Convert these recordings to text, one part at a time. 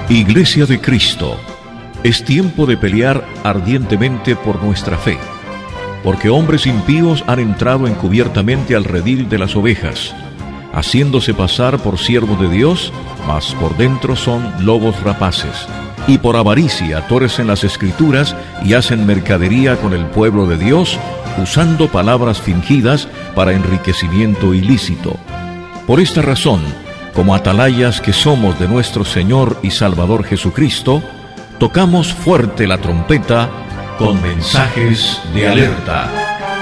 Iglesia de Cristo, es tiempo de pelear ardientemente por nuestra fe, porque hombres impíos han entrado encubiertamente al redil de las ovejas, haciéndose pasar por siervos de Dios, mas por dentro son lobos rapaces, y por avaricia torcen las Escrituras y hacen mercadería con el pueblo de Dios, usando palabras fingidas para enriquecimiento ilícito. Por esta razón, como atalayas que somos de nuestro Señor y Salvador Jesucristo, tocamos fuerte la trompeta con mensajes de alerta.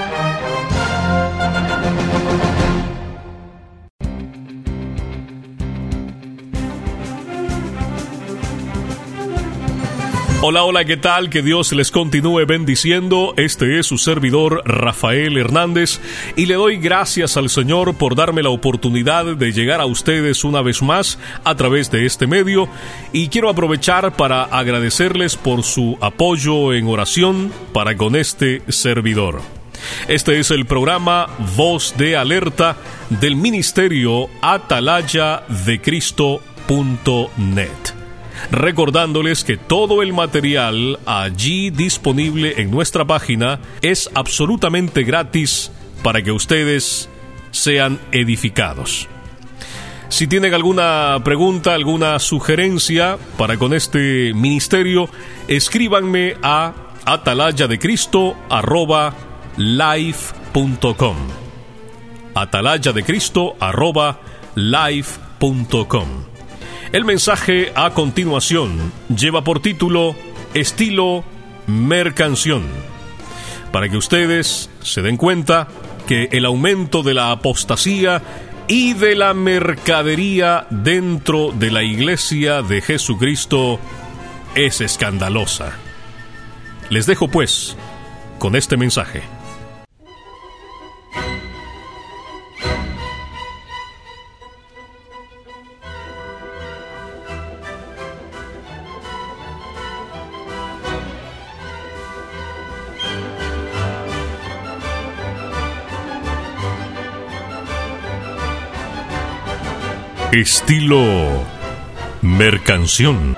Hola, hola, ¿qué tal? Que Dios les continúe bendiciendo. Este es su servidor Rafael Hernández y le doy gracias al Señor por darme la oportunidad de llegar a ustedes una vez más a través de este medio, y quiero aprovechar para agradecerles por su apoyo en oración para con este servidor. Este es el programa Voz de Alerta del Ministerio atalayadecristo.net. Recordándoles que todo el material allí disponible en nuestra página es absolutamente gratis para que ustedes sean edificados. Si tienen alguna pregunta, alguna sugerencia para con este ministerio, escríbanme a atalayadecristo@live.com. atalayadecristo@live.com. El mensaje a continuación lleva por título Estilo Mercanción, para que ustedes se den cuenta que el aumento de la apostasía y de la mercadería dentro de la Iglesia de Jesucristo es escandalosa. Les dejo pues con este mensaje. Estilo Mercanción.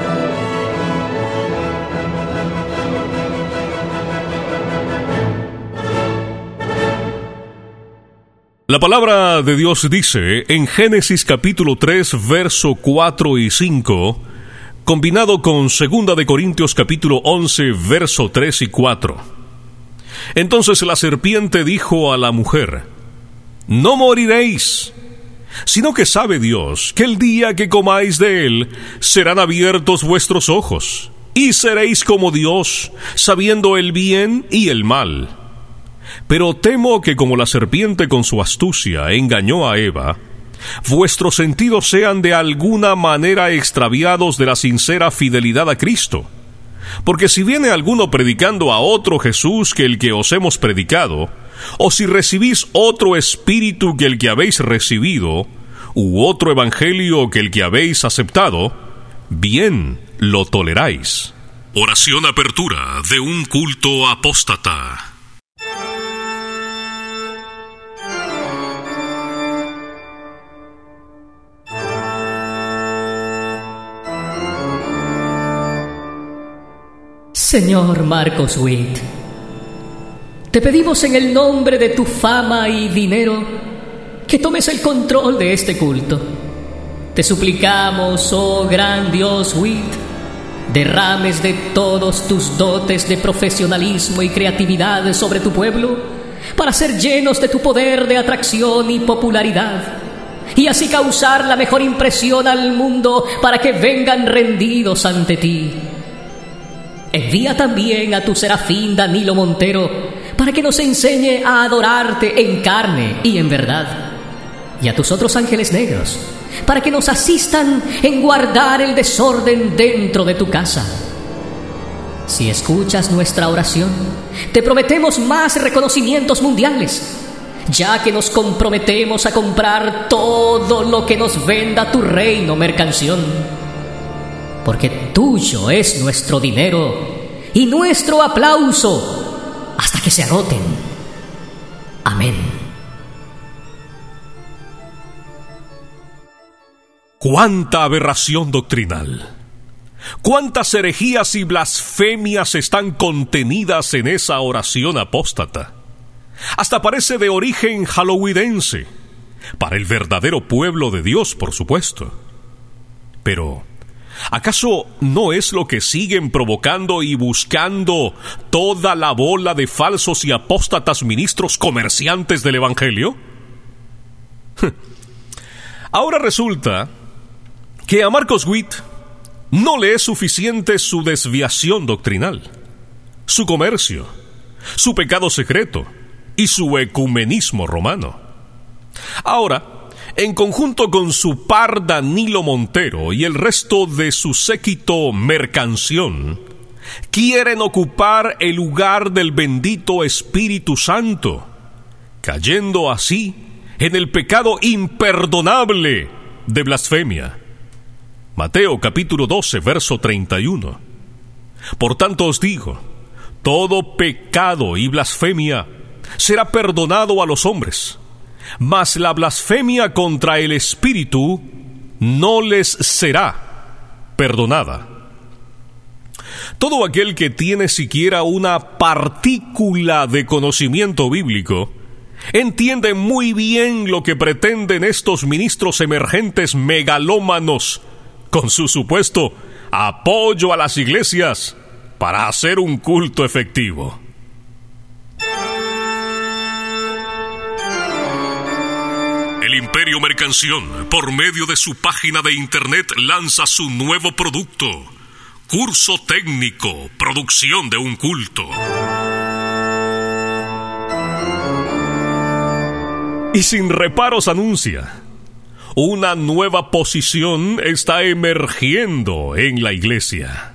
La palabra de Dios dice en Génesis capítulo 3, verso 4 y 5, combinado con 2 de Corintios capítulo 11, verso 3 y 4. Entonces la serpiente dijo a la mujer: no moriréis, sino que sabe Dios que el día que comáis de él serán abiertos vuestros ojos, y seréis como Dios, sabiendo el bien y el mal. Pero temo que como la serpiente con su astucia engañó a Eva, vuestros sentidos sean de alguna manera extraviados de la sincera fidelidad a Cristo. Porque si viene alguno predicando a otro Jesús que el que os hemos predicado, o si recibís otro espíritu que el que habéis recibido, u otro evangelio que el que habéis aceptado, bien lo toleráis. Oración apertura de un culto apóstata. Señor Marcos Witt, te pedimos en el nombre de tu fama y dinero que tomes el control de este culto. Te suplicamos, oh gran Dios Witt, derrames de todos tus dotes de profesionalismo y creatividad sobre tu pueblo para ser llenos de tu poder de atracción y popularidad, y así causar la mejor impresión al mundo para que vengan rendidos ante ti. Envía también a tu serafín Danilo Montero para que nos enseñe a adorarte en carne y en verdad, y a tus otros ángeles negros para que nos asistan en guardar el desorden dentro de tu casa. Si escuchas nuestra oración, te prometemos más reconocimientos mundiales, ya que nos comprometemos a comprar todo lo que nos venda tu reino Mercanción, porque tuyo es nuestro dinero y nuestro aplauso hasta que se agoten. Amén. ¡Cuánta aberración doctrinal! ¿Cuántas herejías y blasfemias están contenidas en esa oración apóstata? Hasta parece de origen halloweenense, para el verdadero pueblo de Dios, por supuesto. Pero, ¿acaso no es lo que siguen provocando y buscando toda la bola de falsos y apóstatas ministros comerciantes del Evangelio? Ahora resulta que a Marcos Witt no le es suficiente su desviación doctrinal, su comercio, su pecado secreto y su ecumenismo romano. Ahora, en conjunto con su par Danilo Montero y el resto de su séquito mercanción, quieren ocupar el lugar del bendito Espíritu Santo, cayendo así en el pecado imperdonable de blasfemia. Mateo capítulo 12, verso 31. Por tanto os digo, todo pecado y blasfemia será perdonado a los hombres, mas la blasfemia contra el Espíritu no les será perdonada. Todo aquel que tiene siquiera una partícula de conocimiento bíblico entiende muy bien lo que pretenden estos ministros emergentes megalómanos con su supuesto apoyo a las iglesias para hacer un culto efectivo. El Imperio Mercanción, por medio de su página de internet, lanza su nuevo producto: Curso Técnico, Producción de un Culto. Y sin reparos anuncia: una nueva posición está emergiendo en la iglesia.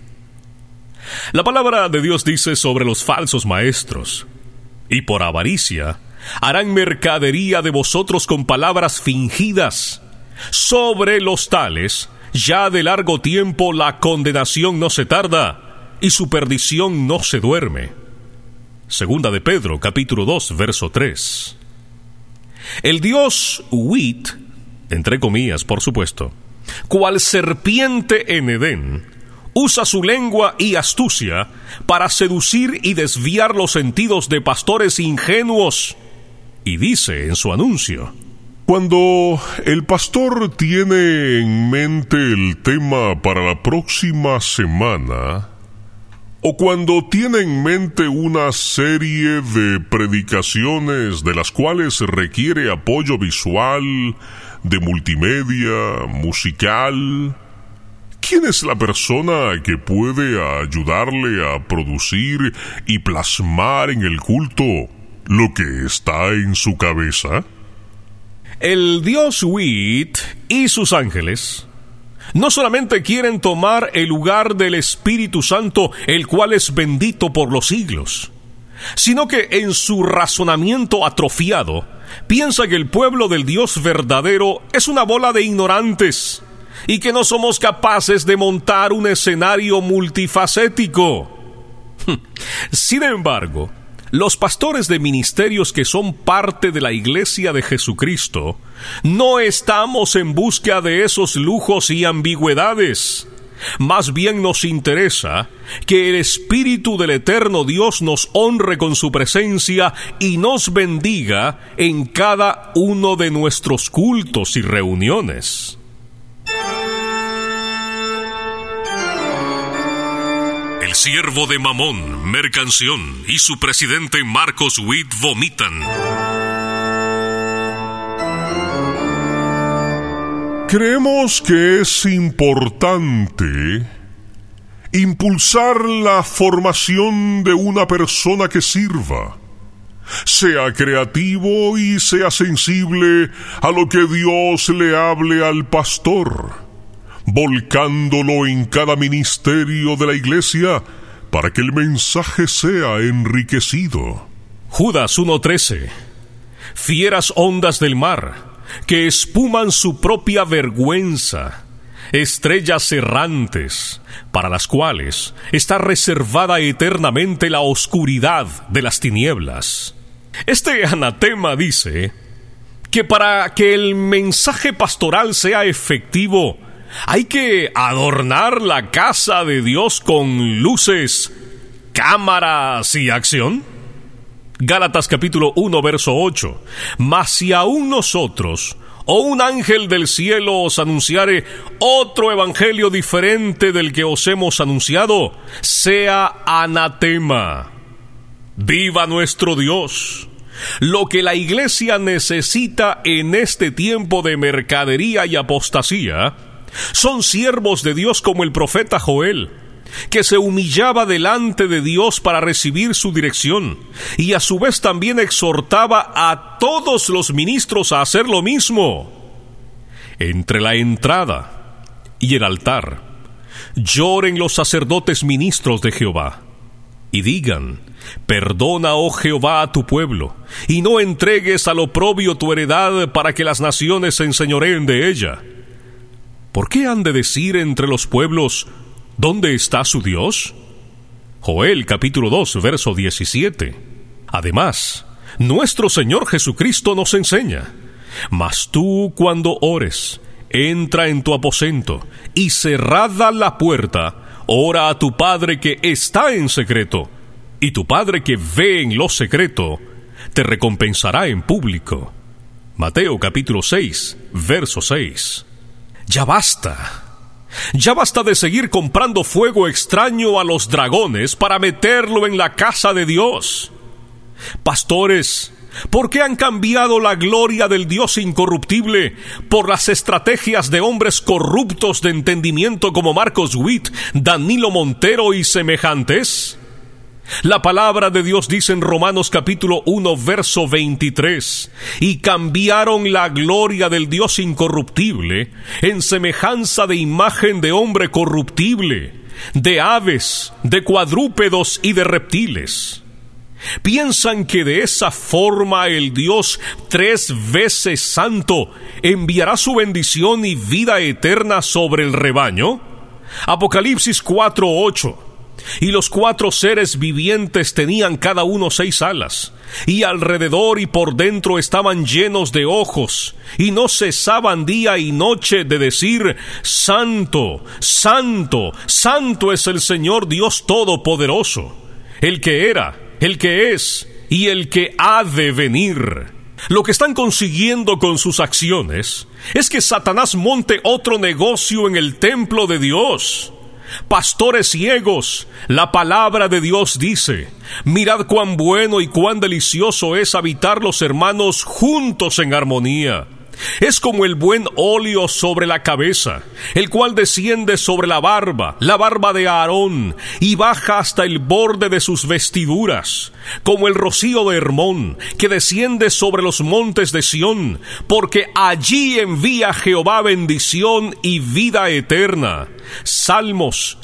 La palabra de Dios dice sobre los falsos maestros: y por avaricia harán mercadería de vosotros con palabras fingidas. Sobre los tales, ya de largo tiempo la condenación no se tarda, y su perdición no se duerme. Segunda de Pedro, capítulo 2, verso 3. El dios Witt, entre comillas, por supuesto, cual serpiente en Edén, usa su lengua y astucia para seducir y desviar los sentidos de pastores ingenuos, y dice en su anuncio: cuando el pastor tiene en mente el tema para la próxima semana, o cuando tiene en mente una serie de predicaciones de las cuales requiere apoyo visual, de multimedia, musical, ¿quién es la persona que puede ayudarle a producir y plasmar en el culto lo que está en su cabeza? El dios Witt y sus ángeles no solamente quieren tomar el lugar del Espíritu Santo, el cual es bendito por los siglos, sino que en su razonamiento atrofiado piensa que el pueblo del Dios verdadero es una bola de ignorantes y que no somos capaces de montar un escenario multifacético. Sin embargo, los pastores de ministerios que son parte de la Iglesia de Jesucristo no estamos en busca de esos lujos y ambigüedades. Más bien nos interesa que el Espíritu del eterno Dios nos honre con su presencia y nos bendiga en cada uno de nuestros cultos y reuniones. El siervo de Mamón, Mercanción, y su presidente Marcos Witt vomitan. Creemos que es importante impulsar la formación de una persona que sirva, sea creativo y sea sensible a lo que Dios le hable al pastor, volcándolo en cada ministerio de la iglesia para que el mensaje sea enriquecido. Judas 1:13. Fieras ondas del mar, que espuman su propia vergüenza, estrellas errantes, para las cuales está reservada eternamente la oscuridad de las tinieblas. Este anatema dice que para que el mensaje pastoral sea efectivo, Hay que adornar la casa de Dios con luces, cámaras y acción. Gálatas capítulo 1, verso 8. Mas si aún nosotros o un ángel del cielo os anunciare otro evangelio diferente del que os hemos anunciado, sea anatema. ¡Viva nuestro Dios! Lo que la iglesia necesita en este tiempo de mercadería y apostasía son siervos de Dios como el profeta Joel, que se humillaba delante de Dios para recibir su dirección, y a su vez también exhortaba a todos los ministros a hacer lo mismo. Entre la entrada y el altar, lloren los sacerdotes ministros de Jehová, y digan: perdona, oh Jehová, a tu pueblo, y no entregues al oprobio tu heredad para que las naciones se enseñoreen de ella. ¿Por qué han de decir entre los pueblos: ¿dónde está su Dios? Joel capítulo 2, verso 17. Además, nuestro Señor Jesucristo nos enseña: mas tú, cuando ores, entra en tu aposento, y cerrada la puerta, ora a tu Padre que está en secreto, y tu Padre que ve en lo secreto, te recompensará en público. Mateo capítulo 6, verso 6. Ya basta. Ya basta de seguir comprando fuego extraño a los dragones para meterlo en la casa de Dios. Pastores, ¿por qué han cambiado la gloria del Dios incorruptible por las estrategias de hombres corruptos de entendimiento como Marcos Witt, Danilo Montero y semejantes? La palabra de Dios dice en Romanos capítulo 1, verso 23: y cambiaron la gloria del Dios incorruptible en semejanza de imagen de hombre corruptible, de aves, de cuadrúpedos y de reptiles. ¿Piensan que de esa forma el Dios 3 veces santo enviará su bendición y vida eterna sobre el rebaño? Apocalipsis 4, 8. Y los 4 seres vivientes tenían cada uno 6 alas, y alrededor y por dentro estaban llenos de ojos, y no cesaban día y noche de decir: Santo, Santo, Santo es el Señor Dios Todopoderoso, el que era, el que es y el que ha de venir. Lo que están consiguiendo con sus acciones es que Satanás monte otro negocio en el templo de Dios. Pastores ciegos, la palabra de Dios dice: mirad cuán bueno y cuán delicioso es habitar los hermanos juntos en armonía. Es como el buen óleo sobre la cabeza, el cual desciende sobre la barba de Aarón, y baja hasta el borde de sus vestiduras, como el rocío de Hermón, que desciende sobre los montes de Sión, porque allí envía Jehová bendición y vida eterna. Salmos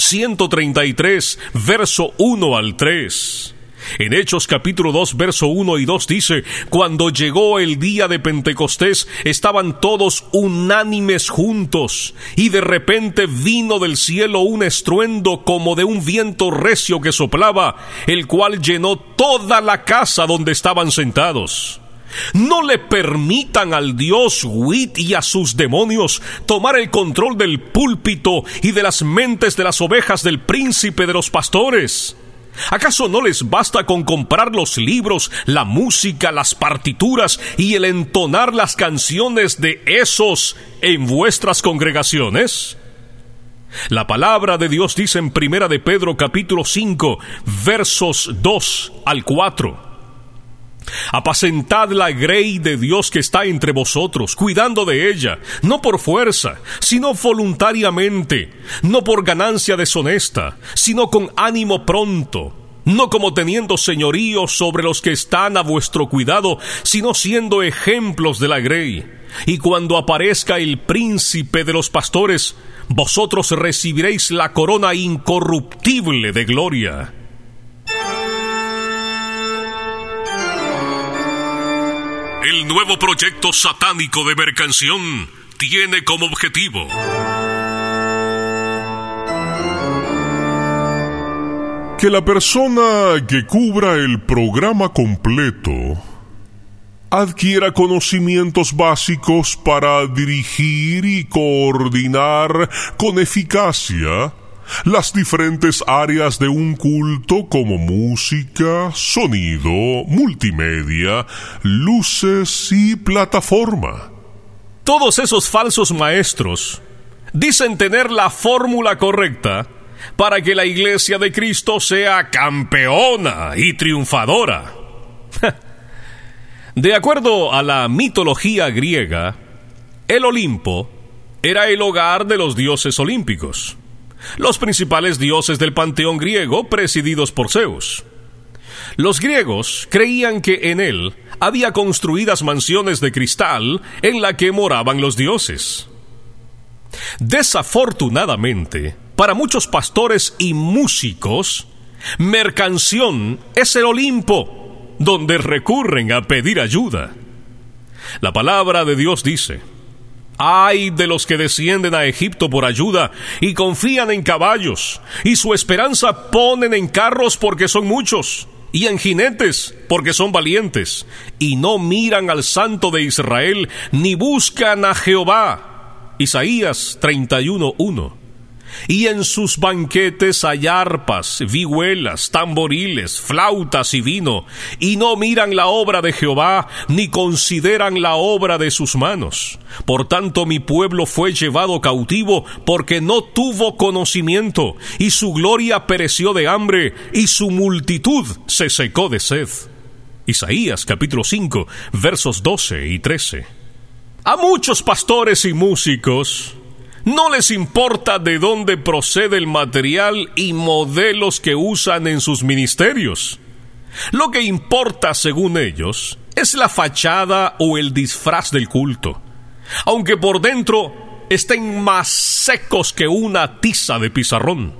133, verso 1 al 3. En Hechos capítulo 2, verso 1 y 2 dice: cuando llegó el día de Pentecostés, estaban todos unánimes juntos, y de repente vino del cielo un estruendo como de un viento recio que soplaba, el cual llenó toda la casa donde estaban sentados. No le permitan al Dios Witt y a sus demonios tomar el control del púlpito y de las mentes de las ovejas del príncipe de los pastores. ¿Acaso no les basta con comprar los libros, la música, las partituras y el entonar las canciones de esos en vuestras congregaciones? La palabra de Dios dice en Primera de Pedro capítulo 5, versos 2 al 4: apacentad la grey de Dios que está entre vosotros, cuidando de ella, no por fuerza, sino voluntariamente, no por ganancia deshonesta, sino con ánimo pronto, no como teniendo señorío sobre los que están a vuestro cuidado, sino siendo ejemplos de la grey. Y cuando aparezca el príncipe de los pastores, vosotros recibiréis la corona incorruptible de gloria. El nuevo proyecto satánico de Mercanción tiene como objetivo que la persona que cubra el programa completo adquiera conocimientos básicos para dirigir y coordinar con eficacia las diferentes áreas de un culto como música, sonido, multimedia, luces y plataforma. Todos esos falsos maestros dicen tener la fórmula correcta para que la Iglesia de Cristo sea campeona y triunfadora. De acuerdo a la mitología griega, el Olimpo era el hogar de los dioses olímpicos, los principales dioses del panteón griego presididos por Zeus. Los griegos creían que en él había construidas mansiones de cristal en la que moraban los dioses. Desafortunadamente, para muchos pastores y músicos, Mercanción es el Olimpo, donde recurren a pedir ayuda. La palabra de Dios dice: ay de los que descienden a Egipto por ayuda y confían en caballos, y su esperanza ponen en carros porque son muchos, y en jinetes porque son valientes, y no miran al Santo de Israel, ni buscan a Jehová. Isaías 31:1. Y en sus banquetes hay arpas, vihuelas, tamboriles, flautas y vino, y no miran la obra de Jehová, ni consideran la obra de sus manos. Por tanto mi pueblo fue llevado cautivo, porque no tuvo conocimiento, y su gloria pereció de hambre, y su multitud se secó de sed. Isaías capítulo 5, versos 12 y 13. A muchos pastores y músicos no les importa de dónde procede el material y modelos que usan en sus ministerios. Lo que importa, según ellos, es la fachada o el disfraz del culto, aunque por dentro estén más secos que una tiza de pizarrón.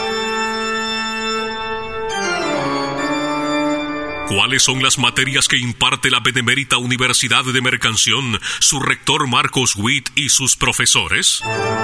¿Cuáles son las materias que imparte la Benemérita Universidad de Mercanción, su rector Marcos Witt y sus profesores?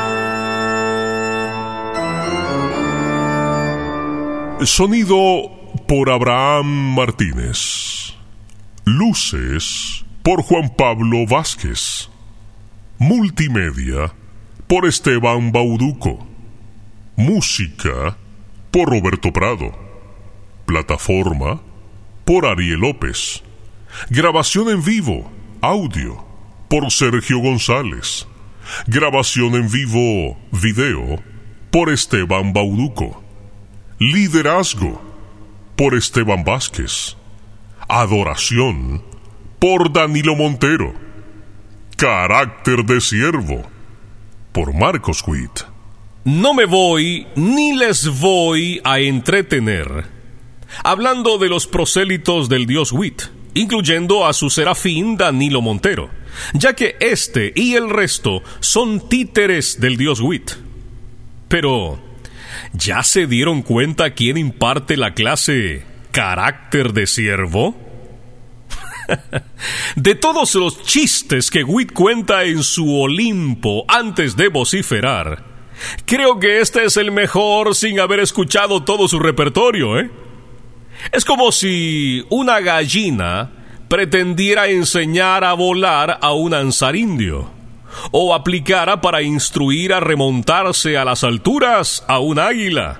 Sonido por Abraham Martínez. Luces por Juan Pablo Vázquez. Multimedia por Esteban Bauduco. Música por Roberto Prado. Plataforma por Ariel López. Grabación en vivo, audio, por Sergio González. Grabación en vivo, video, por Esteban Bauduco. Liderazgo, por Esteban Vázquez. Adoración, por Danilo Montero. Carácter de siervo, por Marcos Witt. No me voy ni les voy a entretener hablando de los prosélitos del dios Witt, incluyendo a su serafín Danilo Montero, ya que este y el resto son títeres del dios Witt. Pero, ¿ya se dieron cuenta quién imparte la clase Carácter de Siervo? De todos los chistes que Witt cuenta en su Olimpo antes de vociferar, creo que este es el mejor sin haber escuchado todo su repertorio, Es como si una gallina pretendiera enseñar a volar a un ansarindio, o aplicara para instruir a remontarse a las alturas a un águila.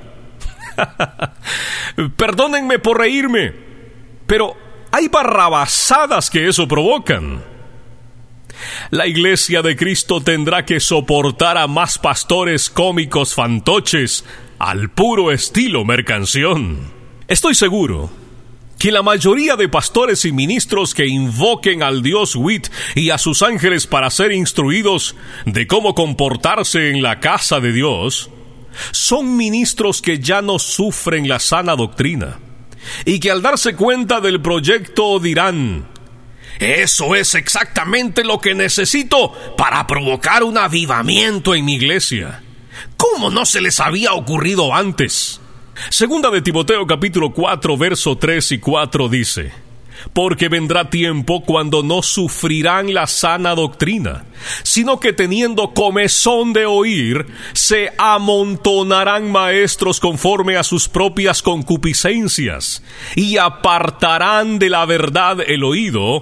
Perdónenme por reírme, pero hay barrabasadas que eso provocan. La Iglesia de Cristo tendrá que soportar a más pastores cómicos fantoches al puro estilo Mercanción. Estoy seguro que la mayoría de pastores y ministros que invoquen al dios Witt y a sus ángeles para ser instruidos de cómo comportarse en la casa de Dios son ministros que ya no sufren la sana doctrina y que al darse cuenta del proyecto dirán: eso es exactamente lo que necesito para provocar un avivamiento en mi iglesia. ¿Cómo no se les había ocurrido antes? Segunda de Timoteo capítulo 4, verso 3 y 4 dice: porque vendrá tiempo cuando no sufrirán la sana doctrina, sino que teniendo comezón de oír, se amontonarán maestros conforme a sus propias concupiscencias, y apartarán de la verdad el oído,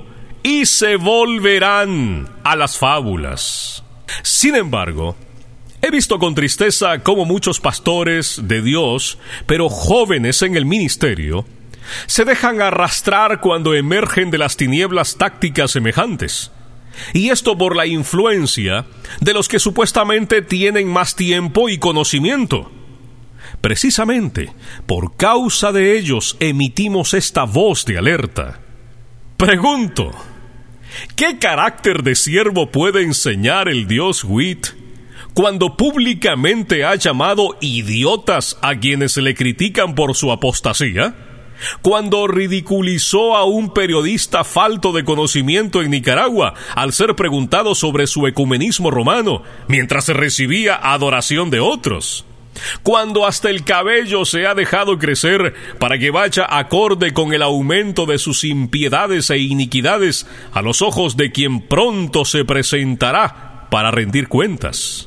y se volverán a las fábulas. Sin embargo, he visto con tristeza cómo muchos pastores de Dios, pero jóvenes en el ministerio, se dejan arrastrar cuando emergen de las tinieblas tácticas semejantes. Y esto por la influencia de los que supuestamente tienen más tiempo y conocimiento. Precisamente por causa de ellos emitimos esta voz de alerta. Pregunto, ¿qué carácter de siervo puede enseñar el Dios Witt cuando públicamente ha llamado idiotas a quienes le critican por su apostasía? Cuando ridiculizó a un periodista falto de conocimiento en Nicaragua al ser preguntado sobre su ecumenismo romano mientras recibía adoración de otros. Cuando hasta el cabello se ha dejado crecer para que vaya acorde con el aumento de sus impiedades e iniquidades a los ojos de quien pronto se presentará para rendir cuentas.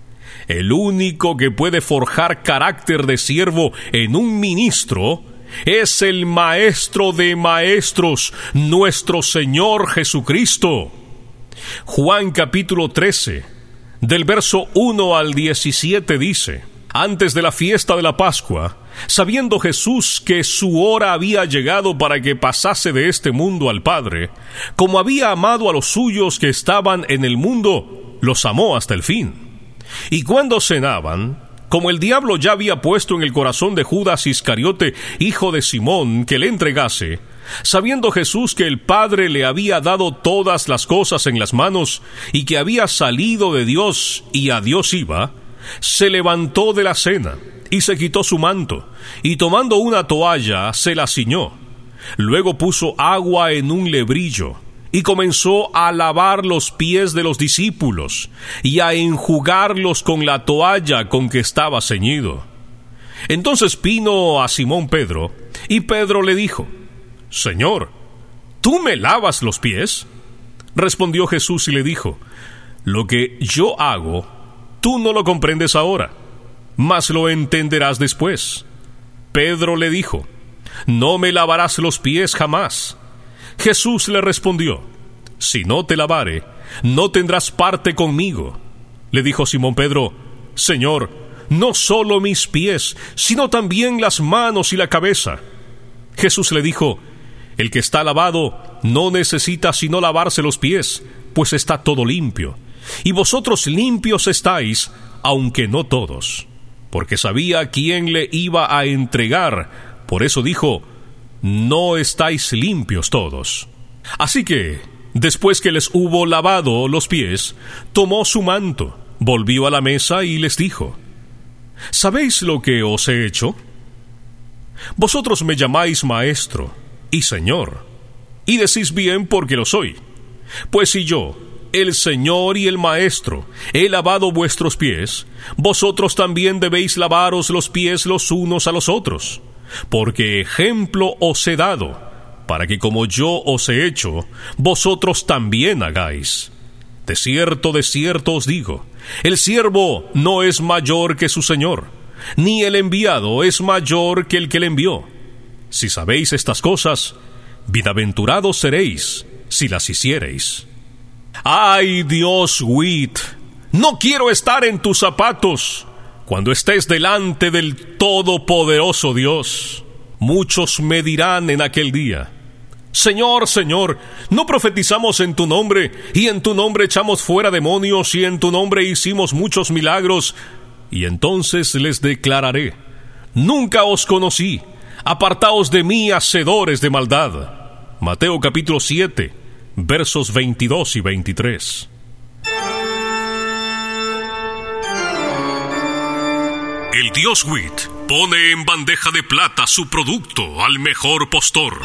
El único que puede forjar carácter de siervo en un ministro es el Maestro de Maestros, nuestro Señor Jesucristo. Juan capítulo 13, del verso 1 al 17 dice: Antes de la fiesta de la Pascua, sabiendo Jesús que su hora había llegado para que pasase de este mundo al Padre, como había amado a los suyos que estaban en el mundo, los amó hasta el fin. Y cuando cenaban, como el diablo ya había puesto en el corazón de Judas Iscariote, hijo de Simón, que le entregase, sabiendo Jesús que el Padre le había dado todas las cosas en las manos, y que había salido de Dios y a Dios iba, se levantó de la cena, y se quitó su manto, y tomando una toalla, se la ciñó. Luego puso agua en un lebrillo, y comenzó a lavar los pies de los discípulos, y a enjugarlos con la toalla con que estaba ceñido. Entonces vino a Simón Pedro, y Pedro le dijo: Señor, ¿tú me lavas los pies? Respondió Jesús y le dijo: Lo que yo hago, tú no lo comprendes ahora, mas lo entenderás después. Pedro le dijo: No me lavarás los pies jamás. Jesús le respondió: Si no te lavare, no tendrás parte conmigo. Le dijo Simón Pedro: Señor, no solo mis pies, sino también las manos y la cabeza. Jesús le dijo: El que está lavado no necesita sino lavarse los pies, pues está todo limpio. Y vosotros limpios estáis, aunque no todos. Porque sabía quién le iba a entregar, por eso dijo: No estáis limpios todos. Así que, después que les hubo lavado los pies, tomó su manto, volvió a la mesa y les dijo: ¿Sabéis lo que os he hecho? Vosotros me llamáis Maestro y Señor, y decís bien porque lo soy. Pues si yo, el Señor y el Maestro, he lavado vuestros pies, vosotros también debéis lavaros los pies los unos a los otros. Porque ejemplo os he dado, para que como yo os he hecho, vosotros también hagáis. De cierto os digo, el siervo no es mayor que su señor, ni el enviado es mayor que el que le envió. Si sabéis estas cosas, bienaventurados seréis si las hiciereis. ¡Ay, Dios Witt! No quiero estar en tus zapatos cuando estés delante del Todopoderoso Dios. Muchos me dirán en aquel día: Señor, Señor, ¿no profetizamos en tu nombre, y en tu nombre echamos fuera demonios, y en tu nombre hicimos muchos milagros? Y entonces les declararé: Nunca os conocí, apartaos de mí, hacedores de maldad. Mateo capítulo 7, versos 22 y 23. El Dios Witt pone en bandeja de plata su producto al mejor postor.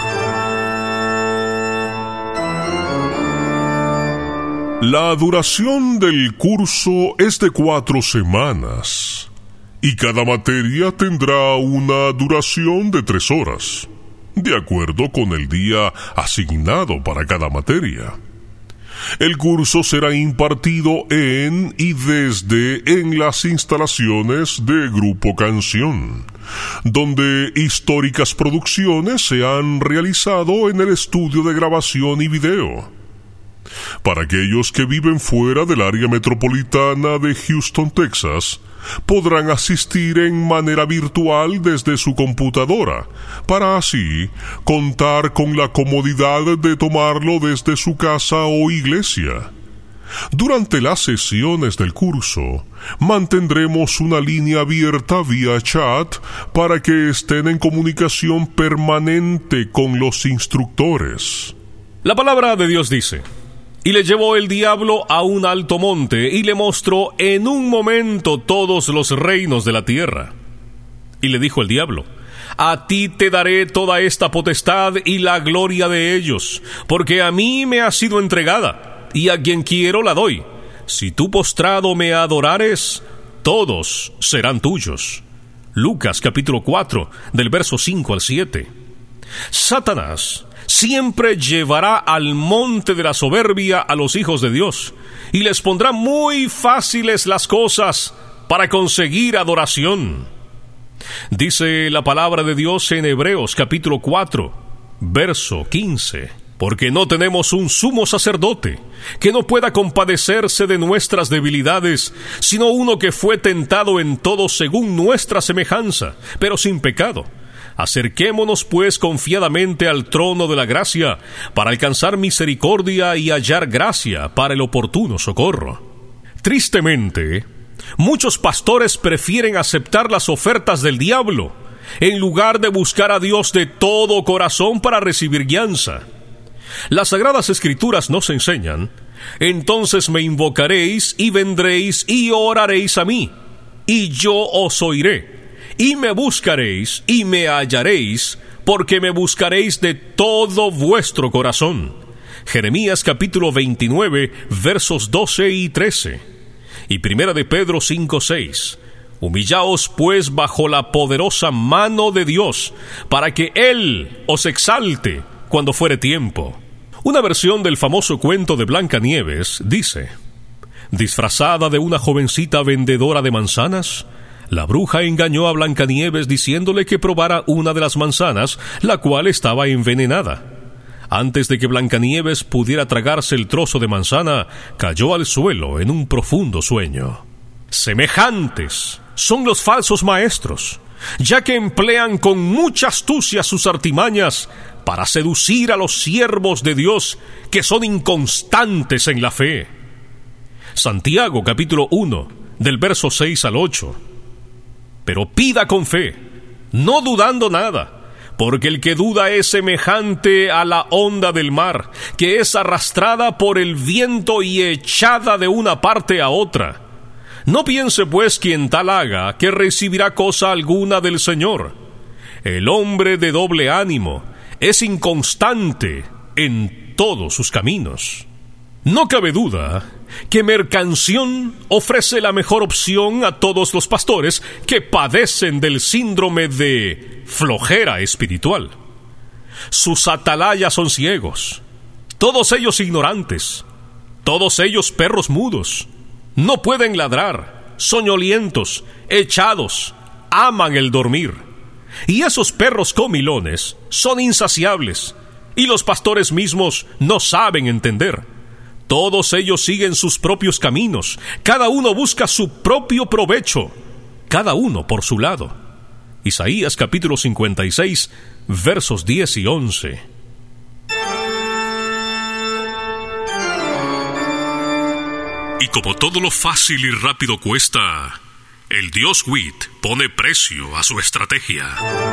La duración del curso es de 4 semanas, y cada materia tendrá una duración de 3 horas, de acuerdo con el día asignado para cada materia. El curso será impartido en y desde en las instalaciones de Grupo Canción, donde históricas producciones se han realizado en el estudio de grabación y video. Para aquellos que viven fuera del área metropolitana de Houston, Texas, podrán asistir en manera virtual desde su computadora, para así contar con la comodidad de tomarlo desde su casa o iglesia. Durante las sesiones del curso, mantendremos una línea abierta vía chat para que estén en comunicación permanente con los instructores. La palabra de Dios dice: y le llevó el diablo a un alto monte, y le mostró en un momento todos los reinos de la tierra. Y le dijo el diablo: a ti te daré toda esta potestad y la gloria de ellos, porque a mí me ha sido entregada, y a quien quiero la doy. Si tú postrado me adorares, todos serán tuyos. Lucas capítulo 4, del verso 5 al 7. Satanás siempre llevará al monte de la soberbia a los hijos de Dios, y les pondrá muy fáciles las cosas para conseguir adoración. Dice la palabra de Dios en Hebreos capítulo 4, verso 15: porque no tenemos un sumo sacerdote que no pueda compadecerse de nuestras debilidades, sino uno que fue tentado en todo según nuestra semejanza, pero sin pecado. Acerquémonos pues confiadamente al trono de la gracia, para alcanzar misericordia y hallar gracia para el oportuno socorro. Tristemente, muchos pastores prefieren aceptar las ofertas del diablo, en lugar de buscar a Dios de todo corazón para recibir guianza. Las Sagradas Escrituras nos enseñan: entonces me invocaréis y vendréis y oraréis a mí, y yo os oiré. Y me buscaréis y me hallaréis, porque me buscaréis de todo vuestro corazón. Jeremías capítulo 29, versos 12 y 13. Y Primera de Pedro 5, 6. Humillaos pues bajo la poderosa mano de Dios, para que Él os exalte cuando fuere tiempo. Una versión del famoso cuento de Blancanieves dice: disfrazada de una jovencita vendedora de manzanas, la bruja engañó a Blancanieves diciéndole que probara una de las manzanas, la cual estaba envenenada. Antes de que Blancanieves pudiera tragarse el trozo de manzana, cayó al suelo en un profundo sueño. Semejantes son los falsos maestros, ya que emplean con mucha astucia sus artimañas para seducir a los siervos de Dios que son inconstantes en la fe. Santiago capítulo 1, del verso 6 al 8. Pero pida con fe, no dudando nada, porque el que duda es semejante a la onda del mar, que es arrastrada por el viento y echada de una parte a otra. No piense pues quien tal haga que recibirá cosa alguna del Señor. El hombre de doble ánimo es inconstante en todos sus caminos. No cabe duda que Mercanción ofrece la mejor opción a todos los pastores que padecen del síndrome de flojera espiritual. Sus atalayas son ciegos, todos ellos ignorantes, todos ellos perros mudos. No pueden ladrar, soñolientos, echados, aman el dormir. Y esos perros comilones son insaciables, y los pastores mismos no saben entender. Todos ellos siguen sus propios caminos, cada uno busca su propio provecho, cada uno por su lado. Isaías capítulo 56, versos 10 y 11. Y como todo lo fácil y rápido cuesta, el Dios WIT pone precio a su estrategia.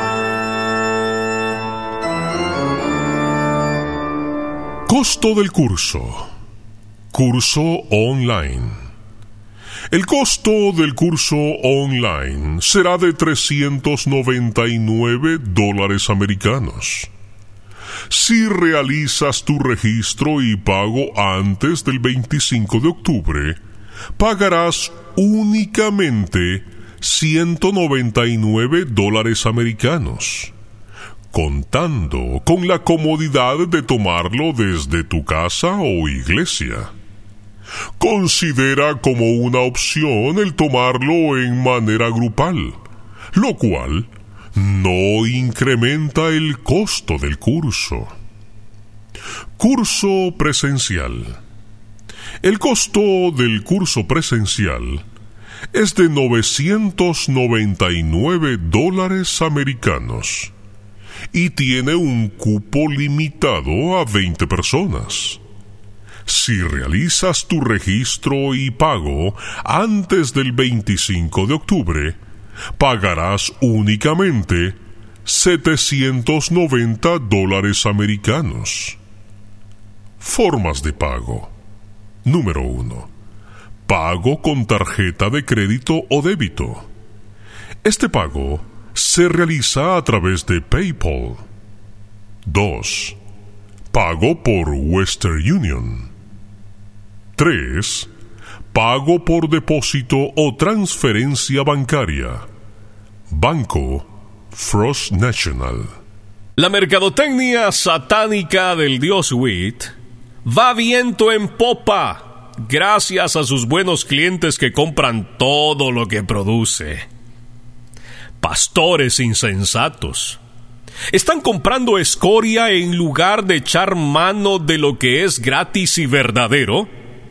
Costo del curso. Curso online. El costo del curso online será de $399 americanos. Si realizas tu registro y pago antes del 25 de octubre, pagarás únicamente $199 americanos, contando con la comodidad de tomarlo desde tu casa o iglesia. Considera como una opción el tomarlo en manera grupal, lo cual no incrementa el costo del curso. Curso presencial. El costo del curso presencial es de $999 americanos y tiene un cupo limitado a 20 personas. Si realizas tu registro y pago antes del 25 de octubre, pagarás únicamente $790 americanos. Formas de pago. Número 1. Pago con tarjeta de crédito o débito. Este pago se realiza a través de PayPal. 2. Pago por Western Union. 3. Pago por depósito o transferencia bancaria. Banco Frost National. La mercadotecnia satánica del dios Witt va viento en popa gracias a sus buenos clientes que compran todo lo que produce. Pastores insensatos están comprando escoria en lugar de echar mano de lo que es gratis y verdadero.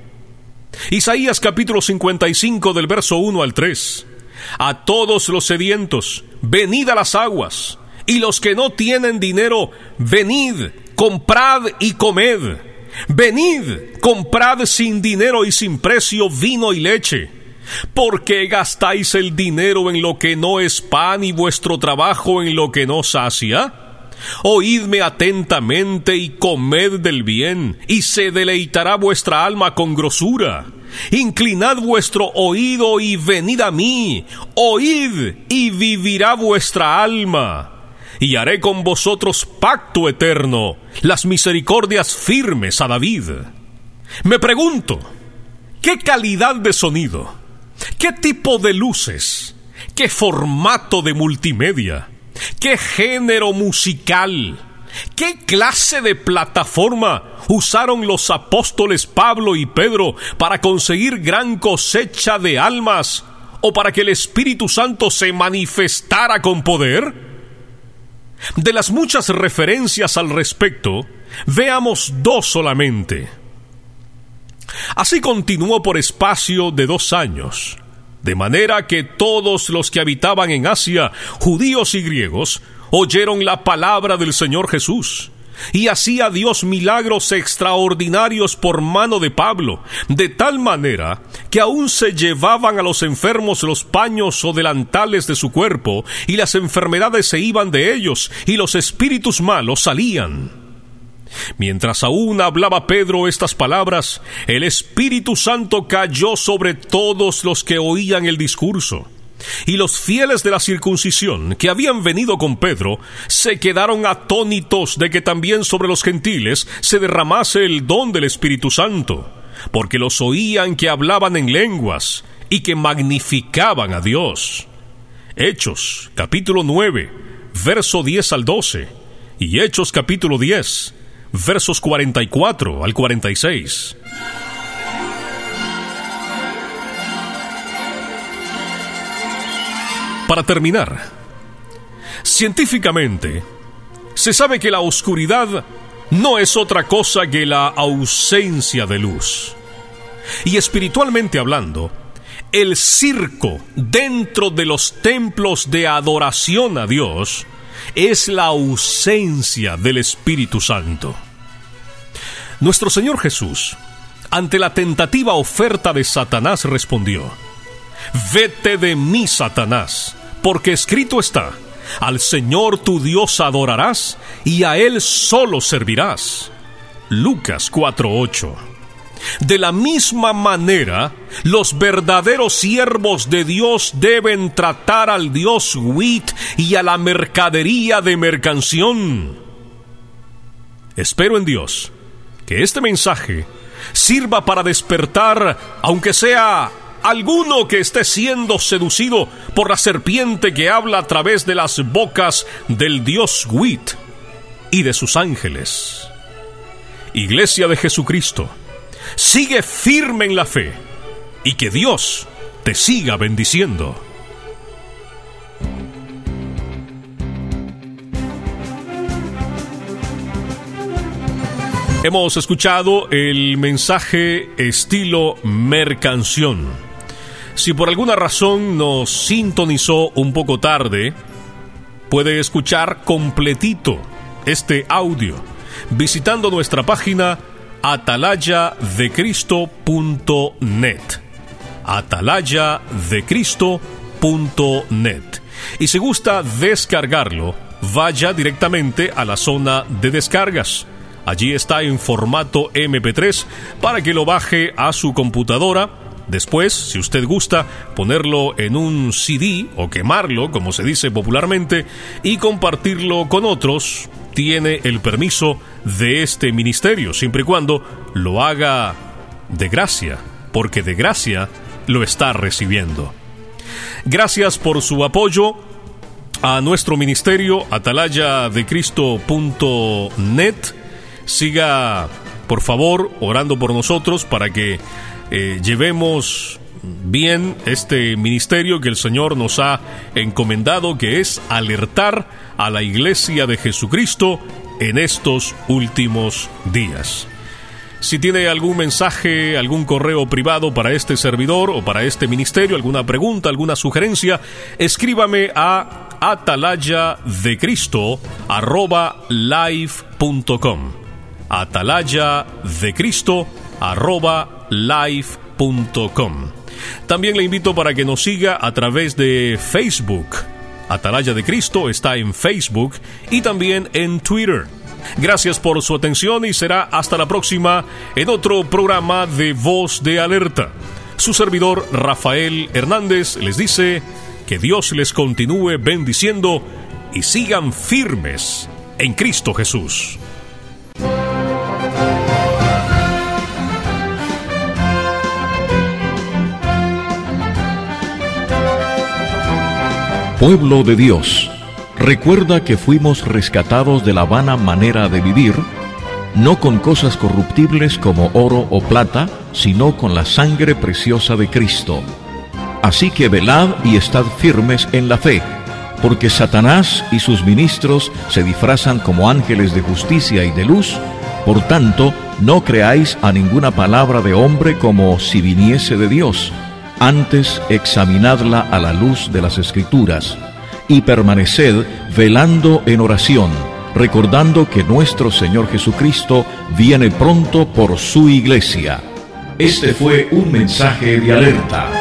Isaías capítulo 55 del verso 1 al 3. A todos los sedientos, venid a las aguas, y los que no tienen dinero, venid, comprad y comed. Venid, comprad sin dinero y sin precio vino y leche. ¿Por qué gastáis el dinero en lo que no es pan y vuestro trabajo en lo que no sacia? Oídme atentamente y comed del bien, y se deleitará vuestra alma con grosura. Inclinad vuestro oído y venid a mí. Oíd y vivirá vuestra alma. Y haré con vosotros pacto eterno, las misericordias firmes a David. Me pregunto, ¿qué calidad de sonido? ¿Qué tipo de luces? ¿Qué formato de multimedia? ¿Qué género musical? ¿Qué clase de plataforma usaron los apóstoles Pablo y Pedro para conseguir gran cosecha de almas o para que el Espíritu Santo se manifestara con poder? De las muchas referencias al respecto, veamos 2 solamente. Así continuó por espacio de 2 años, de manera que todos los que habitaban en Asia, judíos y griegos, oyeron la palabra del Señor Jesús, y hacía Dios milagros extraordinarios por mano de Pablo, de tal manera que aún se llevaban a los enfermos los paños o delantales de su cuerpo, y las enfermedades se iban de ellos, y los espíritus malos salían. Mientras aún hablaba Pedro estas palabras, el Espíritu Santo cayó sobre todos los que oían el discurso. Y los fieles de la circuncisión que habían venido con Pedro se quedaron atónitos de que también sobre los gentiles se derramase el don del Espíritu Santo, porque los oían que hablaban en lenguas y que magnificaban a Dios. Hechos capítulo 9, verso 10 al 12, y Hechos capítulo 10, versos 44 al 46. Para terminar, científicamente, se sabe que la oscuridad no es otra cosa que la ausencia de luz. Y espiritualmente hablando, el circo dentro de los templos de adoración a Dios es la ausencia del Espíritu Santo. Nuestro Señor Jesús, ante la tentativa oferta de Satanás, respondió: «Vete de mí, Satanás, porque escrito está: al Señor tu Dios adorarás y a Él solo servirás». Lucas 4:8. De la misma manera, los verdaderos siervos de Dios deben tratar al dios Witt y a la mercadería de mercanción. Espero en Dios que este mensaje sirva para despertar, aunque sea alguno que esté siendo seducido por la serpiente que habla a través de las bocas del dios Witt y de sus ángeles. Iglesia de Jesucristo, sigue firme en la fe y que Dios te siga bendiciendo. Hemos escuchado el mensaje estilo mercanción. Si por alguna razón nos sintonizó un poco tarde, puede escuchar completito este audio visitando nuestra página atalayadecristo.net. atalayadecristo.net. Y si gusta descargarlo, vaya directamente a la zona de descargas. Allí está en formato MP3 para que lo baje a su computadora. Después, si usted gusta, ponerlo en un CD o quemarlo, como se dice popularmente, y compartirlo con otros, tiene el permiso de este ministerio, siempre y cuando lo haga de gracia, porque de gracia lo está recibiendo. Gracias por su apoyo a nuestro ministerio, atalayadecristo.net. Siga, por favor, orando por nosotros para que llevemos bien este ministerio que el Señor nos ha encomendado, que es alertar a la iglesia de Jesucristo en estos últimos días. Si tiene algún mensaje, algún correo privado para este servidor o para este ministerio, alguna pregunta, alguna sugerencia, escríbame a atalayadecristo@live.com. atalayadecristo@live.com. También le invito para que nos siga a través de Facebook. Atalaya de Cristo está en Facebook y también en Twitter. Gracias por su atención y será hasta la próxima en otro programa de Voz de Alerta. Su servidor Rafael Hernández les dice que Dios les continúe bendiciendo y sigan firmes en Cristo Jesús. Pueblo de Dios, recuerda que fuimos rescatados de la vana manera de vivir, no con cosas corruptibles como oro o plata, sino con la sangre preciosa de Cristo. Así que velad y estad firmes en la fe, porque Satanás y sus ministros se disfrazan como ángeles de justicia y de luz. Por tanto, no creáis a ninguna palabra de hombre como si viniese de Dios. Antes examinadla a la luz de las Escrituras, y permaneced velando en oración, recordando que nuestro Señor Jesucristo viene pronto por su iglesia. Este fue un mensaje de alerta.